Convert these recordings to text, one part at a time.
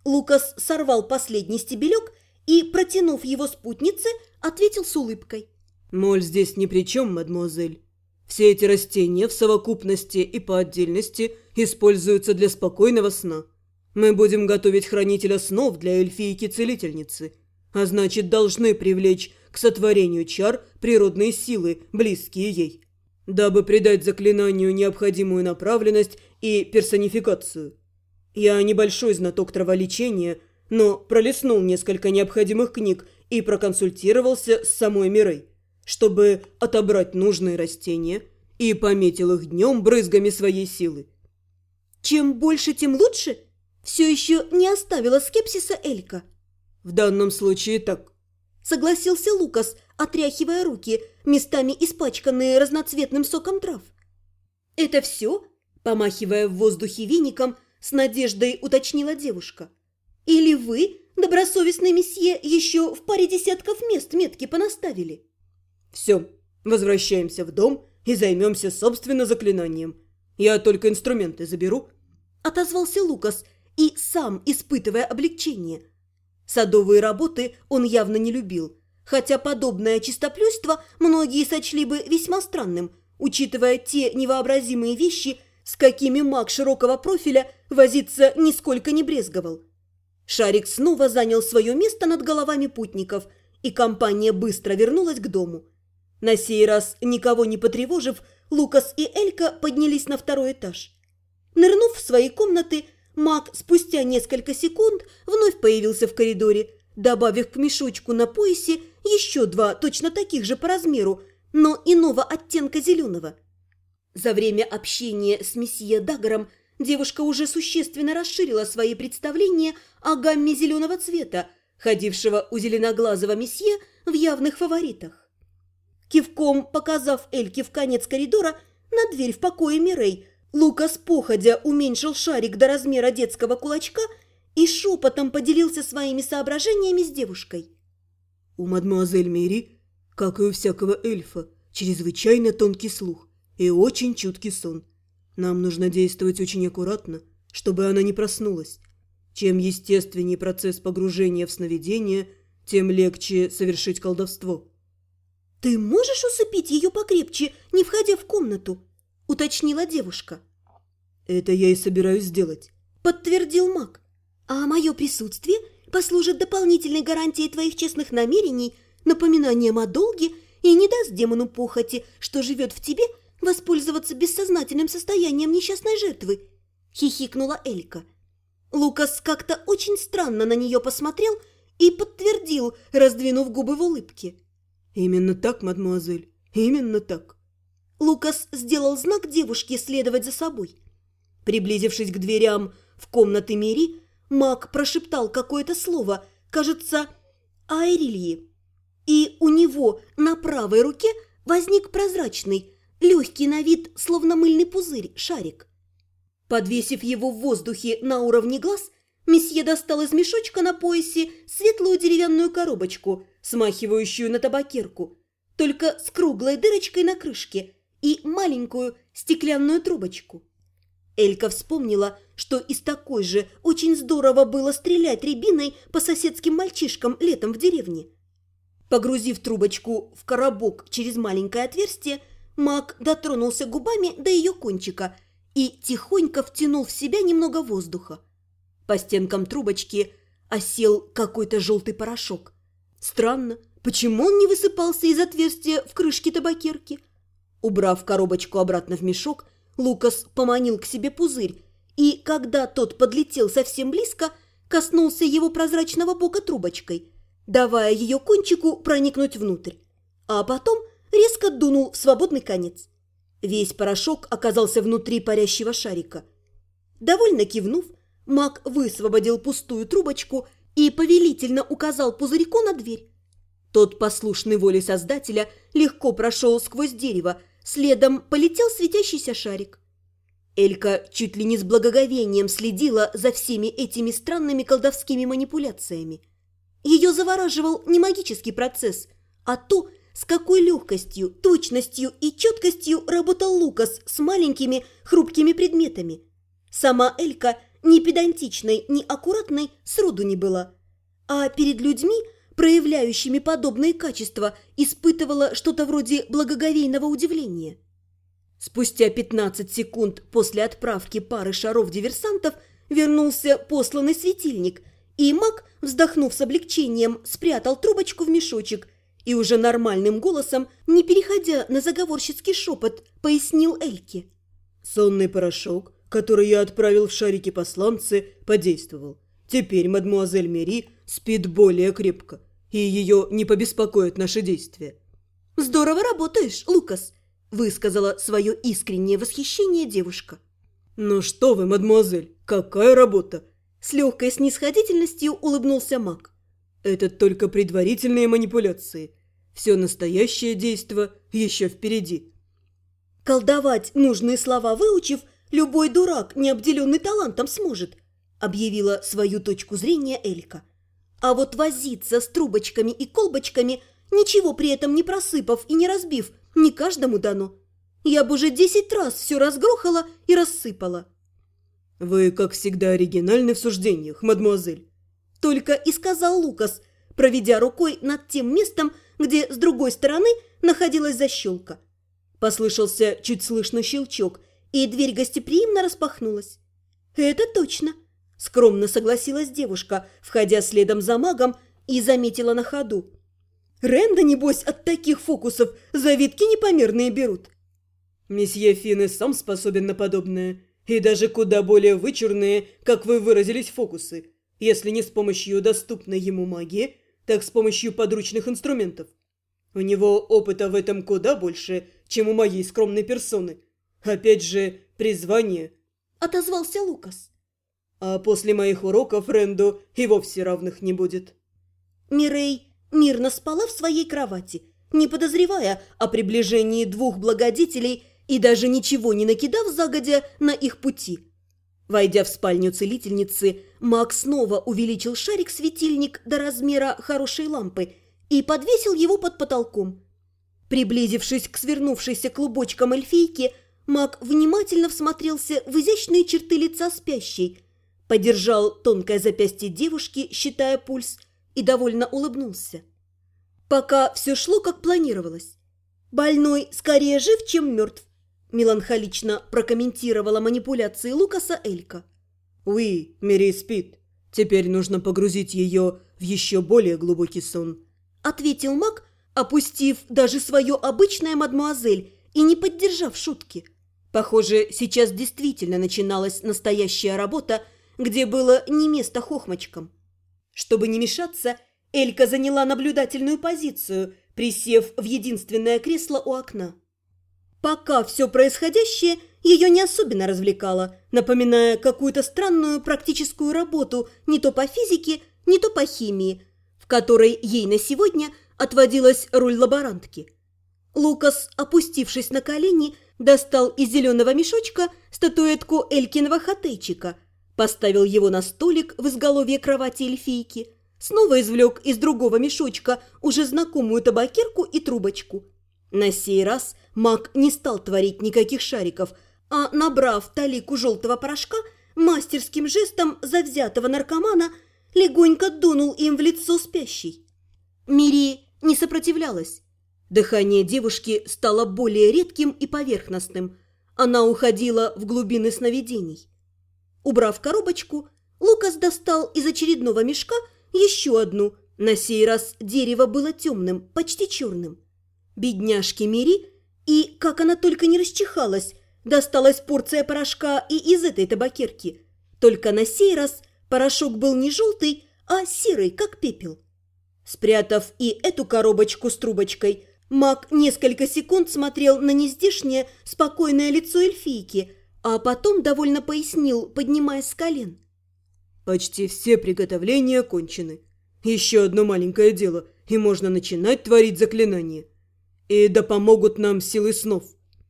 Лукас сорвал последний стебелек и, протянув его спутнице, ответил с улыбкой. «Моль здесь ни при чем, мадемуазель. Все эти растения в совокупности и по отдельности используются для спокойного сна. Мы будем готовить хранителя снов для эльфийки-целительницы, а значит, должны привлечь к сотворению чар природные силы, близкие ей, дабы придать заклинанию необходимую направленность и персонификацию. Я небольшой знаток траволечения, но пролистнул несколько необходимых книг и проконсультировался с самой Мирей, чтобы отобрать нужные растения, и пометил их днем брызгами своей силы». «Чем больше, тем лучше?» Все еще не оставила скепсиса Элька. «В данном случае так», — согласился Лукас, отряхивая руки, местами испачканные разноцветным соком трав. «Это все?» — помахивая в воздухе веником, с надеждой уточнила девушка. «Или вы, добросовестный месье, еще в паре десятков мест метки понаставили?» «Все, возвращаемся в дом и займемся собственно заклинанием. Я только инструменты заберу», — отозвался Лукас, и сам испытывая облегчение. Садовые работы он явно не любил, хотя подобное чистоплюйство многие сочли бы весьма странным, учитывая те невообразимые вещи, с какими маг широкого профиля возиться нисколько не брезговал. Шарик снова занял свое место над головами путников, и компания быстро вернулась к дому. На сей раз, никого не потревожив, Лукас и Элька поднялись на второй этаж. Нырнув в свои комнаты, маг спустя несколько секунд вновь появился в коридоре, добавив к мешочку на поясе еще 2 точно таких же по размеру, но иного оттенка зеленого. За время общения с месье Даггаром девушка уже существенно расширила свои представления о гамме зеленого цвета, ходившего у зеленоглазого месье в явных фаворитах. Кивком показав Эльке в конец коридора на дверь в покое Мирей, Лукас походя уменьшил шарик до размера детского кулачка и шепотом поделился своими соображениями с девушкой. «У мадемуазель Мири, как и у всякого эльфа, чрезвычайно тонкий слух и очень чуткий сон. Нам нужно действовать очень аккуратно, чтобы она не проснулась. Чем естественнее процесс погружения в сновидение, тем легче совершить колдовство». «Ты можешь усыпить ее покрепче, не входя в комнату?» – уточнила девушка. «Это я и собираюсь сделать», – подтвердил маг. «А мое присутствие послужит дополнительной гарантией твоих честных намерений, напоминанием о долге и не даст демону похоти, что живет в тебе, воспользоваться бессознательным состоянием несчастной жертвы», – хихикнула Элька. Лукас как-то очень странно на нее посмотрел и подтвердил, раздвинув губы в улыбке. «Именно так, мадемуазель, именно так». Лукас сделал знак девушке следовать за собой. Приблизившись к дверям в комнаты Мири, маг прошептал какое-то слово, кажется, «Аэрильи». И у него на правой руке возник прозрачный, легкий на вид, словно мыльный пузырь, шарик. Подвесив его в воздухе на уровне глаз, месье достал из мешочка на поясе светлую деревянную коробочку, смахивающую на табакерку, только с круглой дырочкой на крышке, и маленькую стеклянную трубочку. Элька вспомнила, что из такой же очень здорово было стрелять рябиной по соседским мальчишкам летом в деревне. Погрузив трубочку в коробок через маленькое отверстие, маг дотронулся губами до ее кончика и тихонько втянул в себя немного воздуха. По стенкам трубочки осел какой-то желтый порошок. Странно, почему он не высыпался из отверстия в крышке табакерки? Убрав коробочку обратно в мешок, Лукас поманил к себе пузырь, и, когда тот подлетел совсем близко, коснулся его прозрачного бока трубочкой, давая ее кончику проникнуть внутрь, а потом резко дунул в свободный конец. Весь порошок оказался внутри парящего шарика. Довольно кивнув, маг высвободил пустую трубочку и повелительно указал пузырьку на дверь. Тот, послушный воле Создателя, легко прошел сквозь дерево, следом полетел светящийся шарик. Элька чуть ли не с благоговением следила за всеми этими странными колдовскими манипуляциями. Ее завораживал не магический процесс, а то, с какой легкостью, точностью и четкостью работал Лукас с маленькими хрупкими предметами. Сама Элька ни педантичной, ни аккуратной сроду не была. А перед людьми, проявляющими подобные качества, испытывала что-то вроде благоговейного удивления. Спустя 15 секунд после отправки пары шаров диверсантов вернулся посланный светильник, и маг, вздохнув с облегчением, спрятал трубочку в мешочек и уже нормальным голосом, не переходя на заговорщицкий шепот, пояснил Эльке. «Сонный порошок, который я отправил в шарики-посланцы, подействовал. Теперь мадмуазель Мери спит более крепко, и ее не побеспокоят наши действия». «Здорово работаешь, Лукас», – высказала свое искреннее восхищение девушка. «Ну что вы, мадмуазель, какая работа!» С легкой снисходительностью улыбнулся маг. «Это только предварительные манипуляции. Все настоящее действо еще впереди». «Колдовать нужные слова выучив, любой дурак, не обделенный талантом, сможет», – объявила свою точку зрения Элька. «А вот возиться с трубочками и колбочками, ничего при этом не просыпав и не разбив, не каждому дано. Я бы уже 10 раз все разгрохала и рассыпала». «Вы, как всегда, оригинальны в суждениях, мадмуазель», – только и сказал Лукас, проведя рукой над тем местом, где с другой стороны находилась защелка. Послышался чуть слышный щелчок, и дверь гостеприимно распахнулась. «Это точно», – скромно согласилась девушка, входя следом за магом, и заметила на ходу. «Ренда, небось, от таких фокусов завитки непомерные берут». «Месье Финне сам способен на подобное, и даже куда более вычурные, как вы выразились, фокусы, если не с помощью доступной ему магии, так с помощью подручных инструментов. У него опыта в этом куда больше, чем у моей скромной персоны. Опять же, призвание», – отозвался Лукас. «А после моих уроков Ренду и вовсе равных не будет». Мирей мирно спала в своей кровати, не подозревая о приближении двух благодетелей и даже ничего не накидав загодя на их пути. Войдя в спальню целительницы, маг снова увеличил шарик-светильник до размера хорошей лампы и подвесил его под потолком. Приблизившись к свернувшейся клубочкам эльфийки, маг внимательно всмотрелся в изящные черты лица спящей, подержал тонкое запястье девушки, считая пульс, и довольно улыбнулся. Пока все шло, как планировалось. «Больной скорее жив, чем мертв», – меланхолично прокомментировала манипуляции Лукаса Элька. «Уи, Мери спит. Теперь нужно погрузить ее в еще более глубокий сон», – ответил маг, опустив даже свое обычное мадмуазель и не поддержав шутки. Похоже, сейчас действительно начиналась настоящая работа, где было не место хохмочкам. Чтобы не мешаться, Элька заняла наблюдательную позицию, присев в единственное кресло у окна. Пока все происходящее ее не особенно развлекало, напоминая какую-то странную практическую работу не то по физике, не то по химии, в которой ей на сегодня отводилась роль лаборантки. Лукас, опустившись на колени, достал из зеленого мешочка статуэтку Элькиного хатейчика, поставил его на столик в изголовье кровати эльфийки, снова извлек из другого мешочка уже знакомую табакерку и трубочку. На сей раз маг не стал творить никаких шариков, а, набрав талику желтого порошка, мастерским жестом завзятого наркомана легонько дунул им в лицо спящей. Мири не сопротивлялась. Дыхание девушки стало более редким и поверхностным. Она уходила в глубины сновидений. Убрав коробочку, Лукас достал из очередного мешка еще одну. На сей раз дерево было темным, почти черным. Бедняжке Мири, и, как она только не расчихалась, досталась порция порошка и из этой табакерки. Только на сей раз порошок был не желтый, а серый, как пепел. Спрятав и эту коробочку с трубочкой, маг несколько секунд смотрел на нездешнее, спокойное лицо эльфийки, а потом довольно пояснил, поднимаясь с колен. «Почти все приготовления кончены. Еще одно маленькое дело, и можно начинать творить заклинания. И да помогут нам силы снов».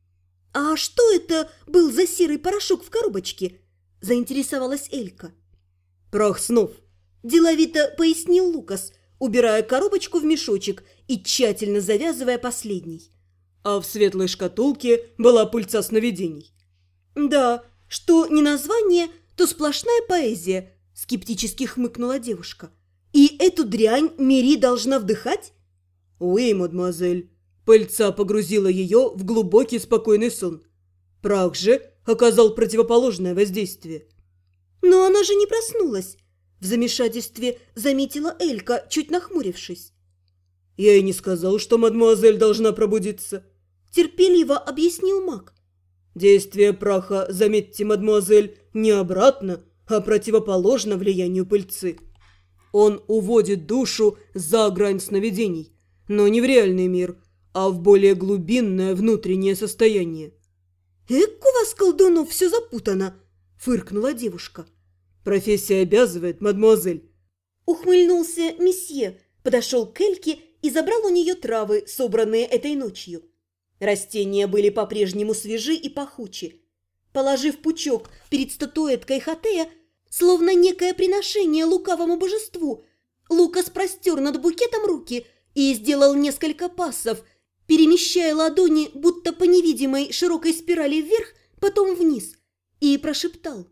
«А что это был за серый порошок в коробочке?» – заинтересовалась Элька. «Прах снов», – деловито пояснил Лукас, убирая коробочку в мешочек и тщательно завязывая последний. «А в светлой шкатулке была пыльца сновидений». «Да, что не название, то сплошная поэзия, скептически хмыкнула девушка. И эту дрянь Мири должна вдыхать? «Уи, мадемуазель». Пыльца погрузила ее в глубокий спокойный сон. Прах же оказал противоположное воздействие. Но она же не проснулась. В замешательстве заметила Элька, чуть нахмурившись. «Я и не сказал, что мадемуазель должна пробудиться», – терпеливо объяснил маг. «Действие праха, заметьте, мадемуазель, не обратно, а противоположно влиянию пыльцы. Он уводит душу за грань сновидений, но не в реальный мир, а в более глубинное внутреннее состояние». «Эк, у вас, колдунов, все запутано», – фыркнула девушка. «Профессия обязывает, мадемуазель». Ухмыльнулся месье, подошел к Эльке и забрал у нее травы, собранные этой ночью. Растения были по-прежнему свежи и пахучи. Положив пучок перед статуэткой Хатея, словно некое приношение лукавому божеству, Лукас простер над букетом руки и сделал несколько пассов, перемещая ладони будто по невидимой широкой спирали вверх, потом вниз, и прошептал: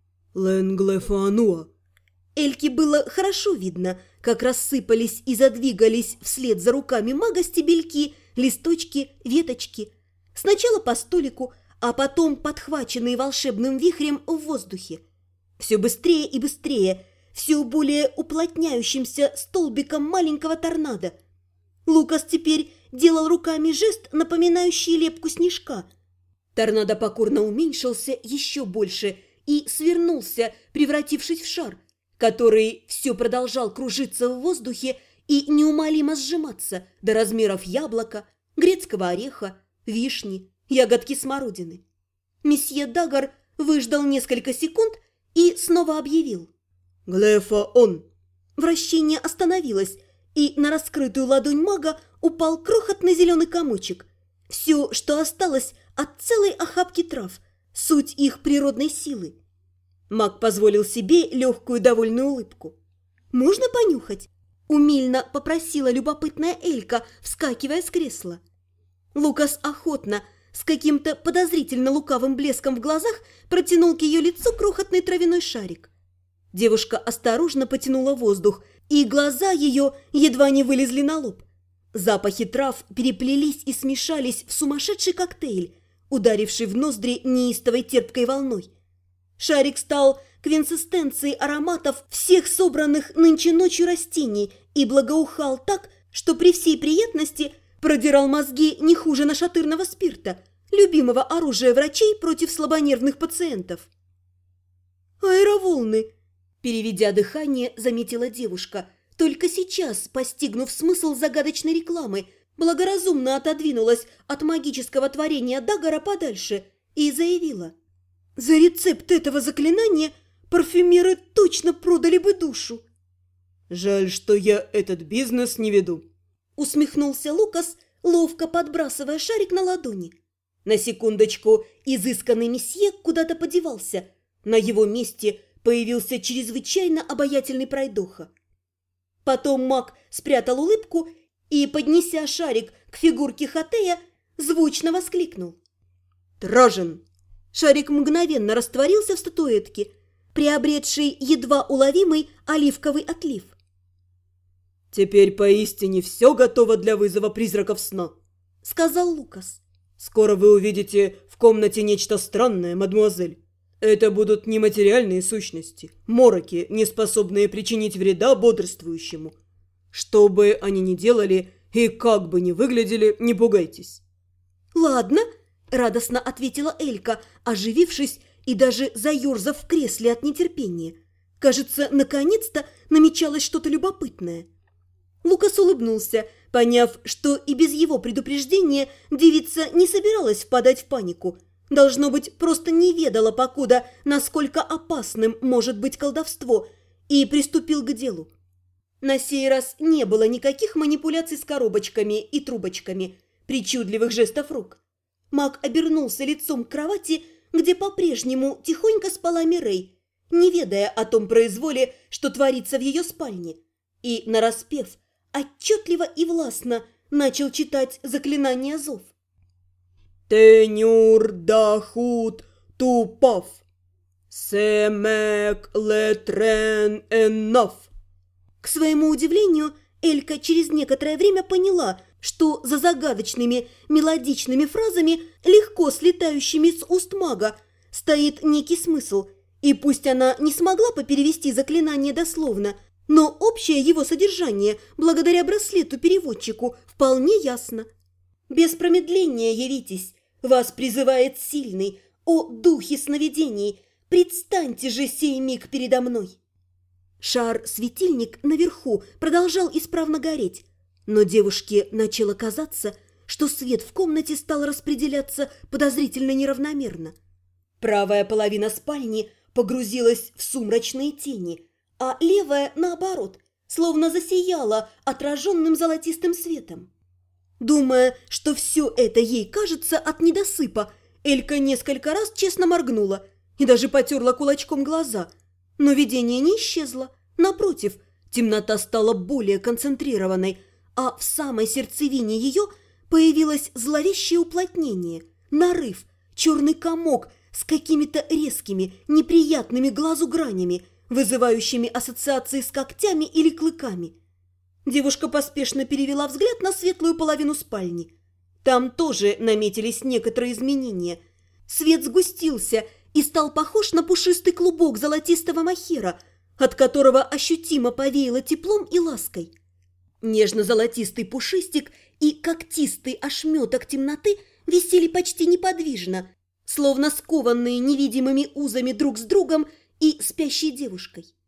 «Ленглефануа». Эльке было хорошо видно, как рассыпались и задвигались вслед за руками мага стебельки, листочки, веточки. Сначала по столику, а потом подхваченные волшебным вихрем в воздухе. Все быстрее и быстрее, все более уплотняющимся столбиком маленького торнадо. Лукас теперь делал руками жест, напоминающий лепку снежка. Торнадо покорно уменьшился еще больше и свернулся, превратившись в шар, который все продолжал кружиться в воздухе и неумолимо сжиматься до размеров яблока, грецкого ореха, вишни, ягодки смородины. Месье Дагар выждал несколько секунд и снова объявил: «Глефа он». Вращение остановилось, и на раскрытую ладонь мага упал крохотный зеленый комочек. Все, что осталось от целой охапки трав, суть их природной силы. Маг позволил себе легкую довольную улыбку. «Можно понюхать?» – умильно попросила любопытная Элька, вскакивая с кресла. Лукас охотно, с каким-то подозрительно лукавым блеском в глазах, протянул к ее лицу крохотный травяной шарик. Девушка осторожно потянула воздух, и глаза ее едва не вылезли на лоб. Запахи трав переплелись и смешались в сумасшедший коктейль, ударивший в ноздри неистовой терпкой волной. Шарик стал квинтэссенцией ароматов всех собранных нынче ночью растений и благоухал так, что при всей приятности продирал мозги не хуже нашатырного спирта, любимого оружия врачей против слабонервных пациентов. «Аэроволны!» – переведя дыхание, заметила девушка, только сейчас, постигнув смысл загадочной рекламы, благоразумно отодвинулась от магического творения Дагара подальше и заявила: «За рецепт этого заклинания парфюмеры точно продали бы душу». «Жаль, что я этот бизнес не веду», – усмехнулся Лукас, ловко подбрасывая шарик на ладони. На секундочку изысканный месье куда-то подевался. На его месте появился чрезвычайно обаятельный пройдоха. Потом маг спрятал улыбку и, поднеся шарик к фигурке Хатея, звучно воскликнул: «Тражен!» Шарик мгновенно растворился в статуэтке, приобретшей едва уловимый оливковый отлив. «Теперь поистине все готово для вызова призраков сна», — сказал Лукас. «Скоро вы увидите в комнате нечто странное, мадемуазель. Это будут нематериальные сущности, мороки, не способные причинить вреда бодрствующему. Что бы они ни делали и как бы ни выглядели, не пугайтесь». «Ладно», – радостно ответила Элька, оживившись и даже заерзав в кресле от нетерпения. Кажется, наконец-то намечалось что-то любопытное. Лукас улыбнулся, поняв, что и без его предупреждения девица не собиралась впадать в панику. Должно быть, просто не ведала покуда, насколько опасным может быть колдовство, и приступил к делу. На сей раз не было никаких манипуляций с коробочками и трубочками, причудливых жестов рук. Маг обернулся лицом к кровати, где по-прежнему тихонько спала Мирей, не ведая о том произволе, что творится в ее спальне, и, нараспев, отчетливо и властно начал читать заклинание зов. «Тенюр дахут тупав». «Семек летрен энов». К своему удивлению, Элька через некоторое время поняла, что за загадочными мелодичными фразами, легко слетающими с уст мага, стоит некий смысл. И пусть она не смогла поперевести заклинание дословно, но общее его содержание, благодаря браслету-переводчику, вполне ясно. «Без промедления явитесь, вас призывает сильный, о духе сновидений, предстаньте же сей миг передо мной». Шар-светильник наверху продолжал исправно гореть, но девушке начало казаться, что свет в комнате стал распределяться подозрительно неравномерно. Правая половина спальни погрузилась в сумрачные тени, а левая, наоборот, словно засияла отраженным золотистым светом. Думая, что все это ей кажется от недосыпа, Элька несколько раз честно моргнула и даже потерла кулачком глаза. Но видение не исчезло. Напротив, темнота стала более концентрированной, а в самой сердцевине ее появилось зловещее уплотнение, нарыв, черный комок с какими-то резкими, неприятными глазу гранями, вызывающими ассоциации с когтями или клыками. Девушка поспешно перевела взгляд на светлую половину спальни. Там тоже наметились некоторые изменения. Свет сгустился и стал похож на пушистый клубок золотистого мохера, от которого ощутимо повеяло теплом и лаской. Нежно-золотистый пушистик и когтистый ошметок темноты висели почти неподвижно, словно скованные невидимыми узами друг с другом и спящей девушкой.